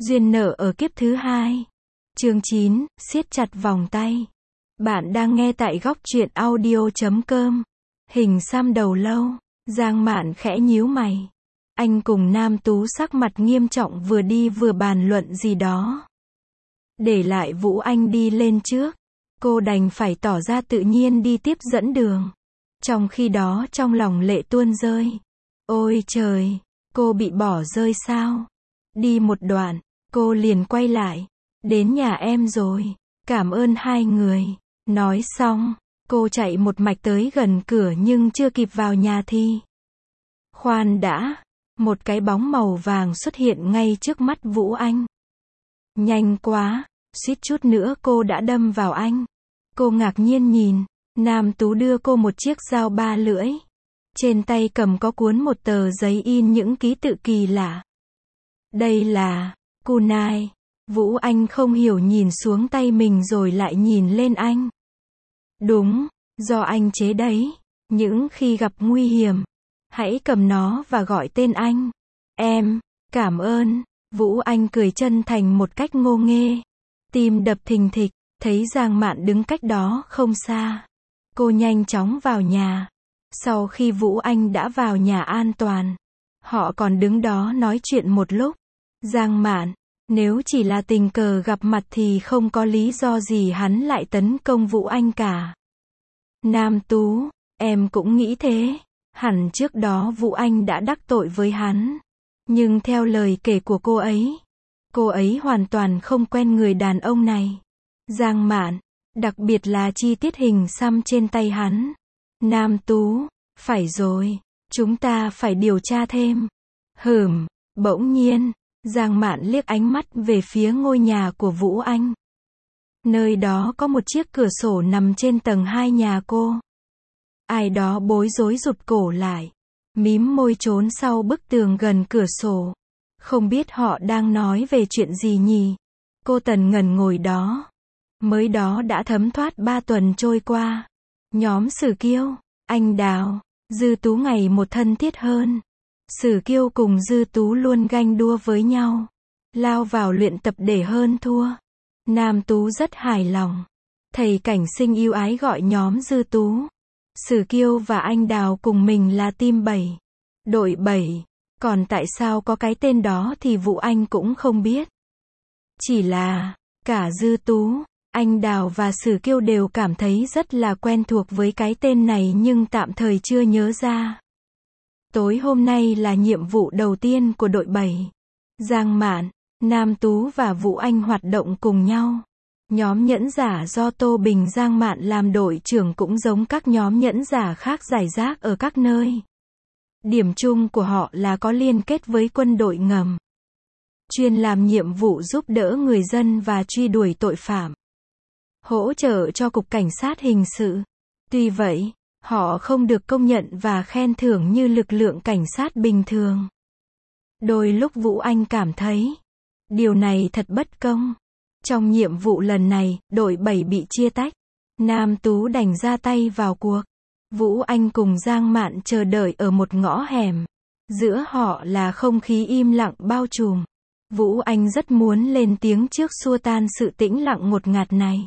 Duyên nợ ở kiếp thứ hai. Chương 9, siết chặt vòng tay. Bạn đang nghe tại góc truyện audio.com. Hình xăm đầu lâu. Giang Mạn khẽ nhíu mày. Anh cùng Nam Tú sắc mặt nghiêm trọng vừa đi vừa bàn luận gì đó. Để lại Vũ Anh đi lên trước. Cô đành phải tỏ ra tự nhiên đi tiếp dẫn đường. Trong khi đó trong lòng lệ tuôn rơi. Ôi trời, cô bị bỏ rơi sao? Đi một đoạn, cô liền quay lại. Đến nhà em rồi. Cảm ơn hai người. Nói xong, cô chạy một mạch tới gần cửa nhưng chưa kịp vào nhà thì. Khoan đã, một cái bóng màu vàng xuất hiện ngay trước mắt Vũ Anh. Nhanh quá, suýt chút nữa cô đã đâm vào anh. Cô ngạc nhiên nhìn, Nam Tú đưa cô một chiếc dao ba lưỡi. Trên tay cầm có cuốn một tờ giấy in những ký tự kỳ lạ. Đây là kunai. Vũ Anh không hiểu nhìn xuống tay mình rồi lại nhìn lên anh. Đúng, do anh chế đấy. Những khi gặp nguy hiểm, hãy cầm nó và gọi tên anh. Em, cảm ơn. Vũ Anh cười chân thành một cách ngô nghê. Tim đập thình thịch, thấy Giang Mạn đứng cách đó không xa. Cô nhanh chóng vào nhà. Sau khi Vũ Anh đã vào nhà an toàn, họ còn đứng đó nói chuyện một lúc. Giang Mạn, nếu chỉ là tình cờ gặp mặt thì không có lý do gì hắn lại tấn công Vũ Anh cả. Nam Tú, em cũng nghĩ thế. Hẳn trước đó Vũ Anh đã đắc tội với hắn. Nhưng theo lời kể của cô ấy hoàn toàn không quen người đàn ông này. Giang Mạn, đặc biệt là chi tiết hình xăm trên tay hắn. Nam Tú, phải rồi, chúng ta phải điều tra thêm. Bỗng nhiên, Giang Mạn liếc ánh mắt về phía ngôi nhà của Vũ Anh. Nơi đó có một chiếc cửa sổ nằm trên tầng 2 nhà cô. Ai đó bối rối rụt cổ lại, mím môi trốn sau bức tường gần cửa sổ. Không biết họ đang nói về chuyện gì nhỉ? Cô Tần ngần ngồi đó. Mới đó đã thấm thoát 3 tuần trôi qua. Nhóm Sử Kiêu, Anh Đào, Dư Tú ngày một thân thiết hơn. Sử Kiêu cùng Dư Tú luôn ganh đua với nhau, lao vào luyện tập để hơn thua. Nam Tú rất hài lòng. Thầy Cảnh Sinh yêu ái gọi nhóm Dư Tú, Sử Kiêu và Anh Đào cùng mình là team 7. Đội 7. Còn tại sao có cái tên đó thì Vũ Anh cũng không biết. Chỉ là, cả Dư Tú, Anh Đào và Sử Kiêu đều cảm thấy rất là quen thuộc với cái tên này nhưng tạm thời chưa nhớ ra. Tối hôm nay là nhiệm vụ đầu tiên của đội 7. Giang Mạn, Nam Tú và Vũ Anh hoạt động cùng nhau. Nhóm nhẫn giả do Tô Bình Giang Mạn làm đội trưởng cũng giống các nhóm nhẫn giả khác rải rác ở các nơi. Điểm chung của họ là có liên kết với quân đội ngầm. Chuyên làm nhiệm vụ giúp đỡ người dân và truy đuổi tội phạm. Hỗ trợ cho Cục Cảnh sát Hình sự. Tuy vậy, họ không được công nhận và khen thưởng như lực lượng cảnh sát bình thường. Đôi lúc Vũ Anh cảm thấy, điều này thật bất công. Trong nhiệm vụ lần này, đội 7 bị chia tách. Nam Tú đành ra tay vào cuộc. Vũ Anh cùng Giang Mạn chờ đợi ở một ngõ hẻm. Giữa họ là không khí im lặng bao trùm. Vũ Anh rất muốn lên tiếng trước xua tan sự tĩnh lặng ngột ngạt này.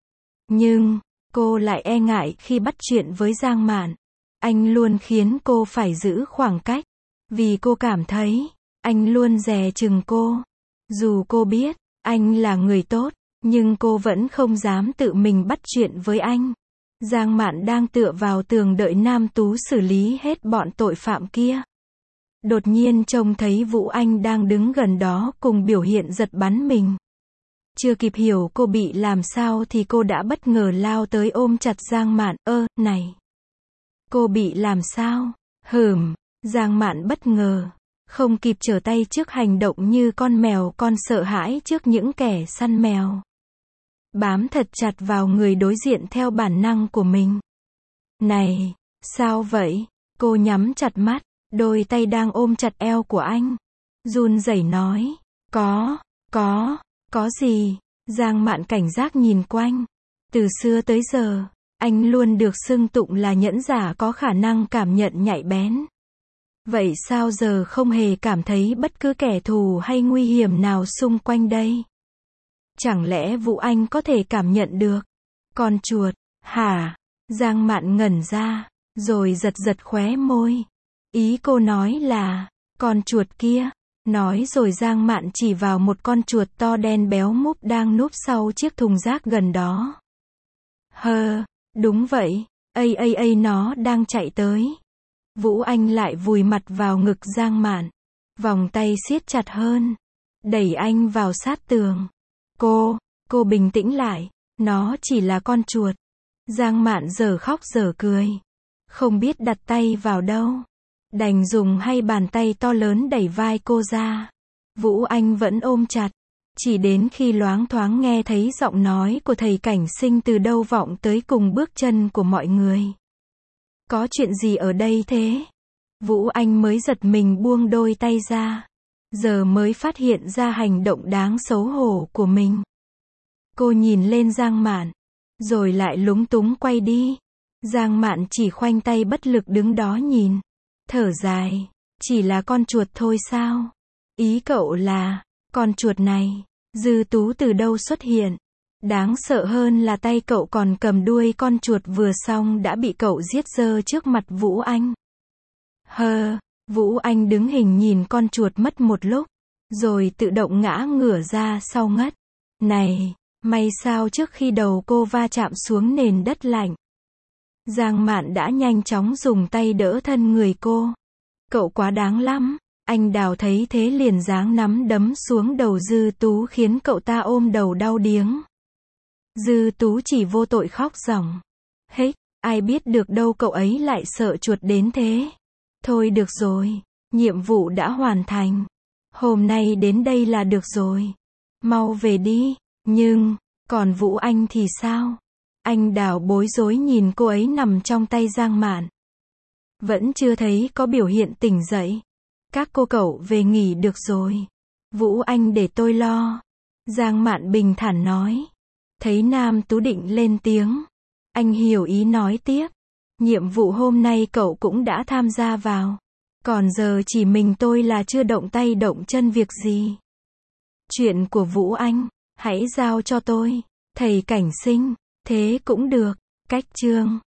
Nhưng, cô lại e ngại khi bắt chuyện với Giang Mạn. Anh luôn khiến cô phải giữ khoảng cách. Vì cô cảm thấy, anh luôn dè chừng cô. Dù cô biết, anh là người tốt, nhưng cô vẫn không dám tự mình bắt chuyện với anh. Giang Mạn đang tựa vào tường đợi Nam Tú xử lý hết bọn tội phạm kia. Đột nhiên trông thấy Vũ Anh đang đứng gần đó cùng biểu hiện giật bắn mình. Chưa kịp hiểu cô bị làm sao thì cô đã bất ngờ lao tới ôm chặt Giang Mạn. Này! Cô bị làm sao? Giang Mạn bất ngờ. Không kịp trở tay trước hành động như con mèo con sợ hãi trước những kẻ săn mèo. Bám thật chặt vào người đối diện theo bản năng của mình. Này! Sao vậy? Cô nhắm chặt mắt, đôi tay đang ôm chặt eo của anh. Run rẩy nói. Có gì? Giang Mạn cảnh giác nhìn quanh. Từ xưa tới giờ, anh luôn được xưng tụng là nhẫn giả có khả năng cảm nhận nhạy bén. Vậy sao giờ không hề cảm thấy bất cứ kẻ thù hay nguy hiểm nào xung quanh đây? Chẳng lẽ Vũ Anh có thể cảm nhận được? Con chuột, hả? Giang Mạn ngẩn ra, rồi giật giật khóe môi. Ý cô nói là, con chuột kia. Nói rồi Giang Mạn chỉ vào một con chuột to đen béo múp đang núp sau chiếc thùng rác gần đó. Đúng vậy, nó đang chạy tới. Vũ Anh lại vùi mặt vào ngực Giang Mạn, vòng tay siết chặt hơn, đẩy anh vào sát tường. Cô bình tĩnh lại, nó chỉ là con chuột. Giang Mạn giờ khóc giờ cười, không biết đặt tay vào đâu, đành dùng hai bàn tay to lớn đẩy vai cô ra. Vũ Anh vẫn ôm chặt, chỉ đến khi loáng thoáng nghe thấy giọng nói của thầy cảnh sinh từ đâu vọng tới cùng bước chân của mọi người. Có chuyện gì ở đây thế? Vũ Anh mới giật mình buông đôi tay ra, giờ mới phát hiện ra hành động đáng xấu hổ của mình. Cô nhìn lên Giang Mạn, rồi lại lúng túng quay đi. Giang Mạn chỉ khoanh tay bất lực đứng đó nhìn, thở dài, chỉ là con chuột thôi sao? Ý cậu là, con chuột này, Dư Tú từ đâu xuất hiện? Đáng sợ hơn là tay cậu còn cầm đuôi con chuột vừa xong đã bị cậu giết dơ trước mặt Vũ Anh. Vũ Anh đứng hình nhìn con chuột mất một lúc, rồi tự động ngã ngửa ra sau ngất. Này, may sao trước khi đầu cô va chạm xuống nền đất lạnh, Giang Mạn đã nhanh chóng dùng tay đỡ thân người cô. Cậu quá đáng lắm. Anh Đào thấy thế liền giáng nắm đấm xuống đầu Dư Tú khiến cậu ta ôm đầu đau điếng. Dư Tú chỉ vô tội khóc ròng. Ai biết được đâu cậu ấy lại sợ chuột đến thế. Thôi được rồi, nhiệm vụ đã hoàn thành. Hôm nay đến đây là được rồi. Mau về đi. Nhưng, còn Vũ Anh thì sao? Anh Đào bối rối nhìn cô ấy nằm trong tay Giang Mạn. Vẫn chưa thấy có biểu hiện tỉnh dậy. Các cô cậu về nghỉ được rồi. Vũ Anh để tôi lo. Giang Mạn bình thản nói. Thấy Nam Tú định lên tiếng, anh hiểu ý nói tiếp. Nhiệm vụ hôm nay cậu cũng đã tham gia vào. Còn giờ chỉ mình tôi là chưa động tay động chân việc gì. Chuyện của Vũ Anh, hãy giao cho tôi. Thầy cảnh sinh, thế cũng được. Cách chương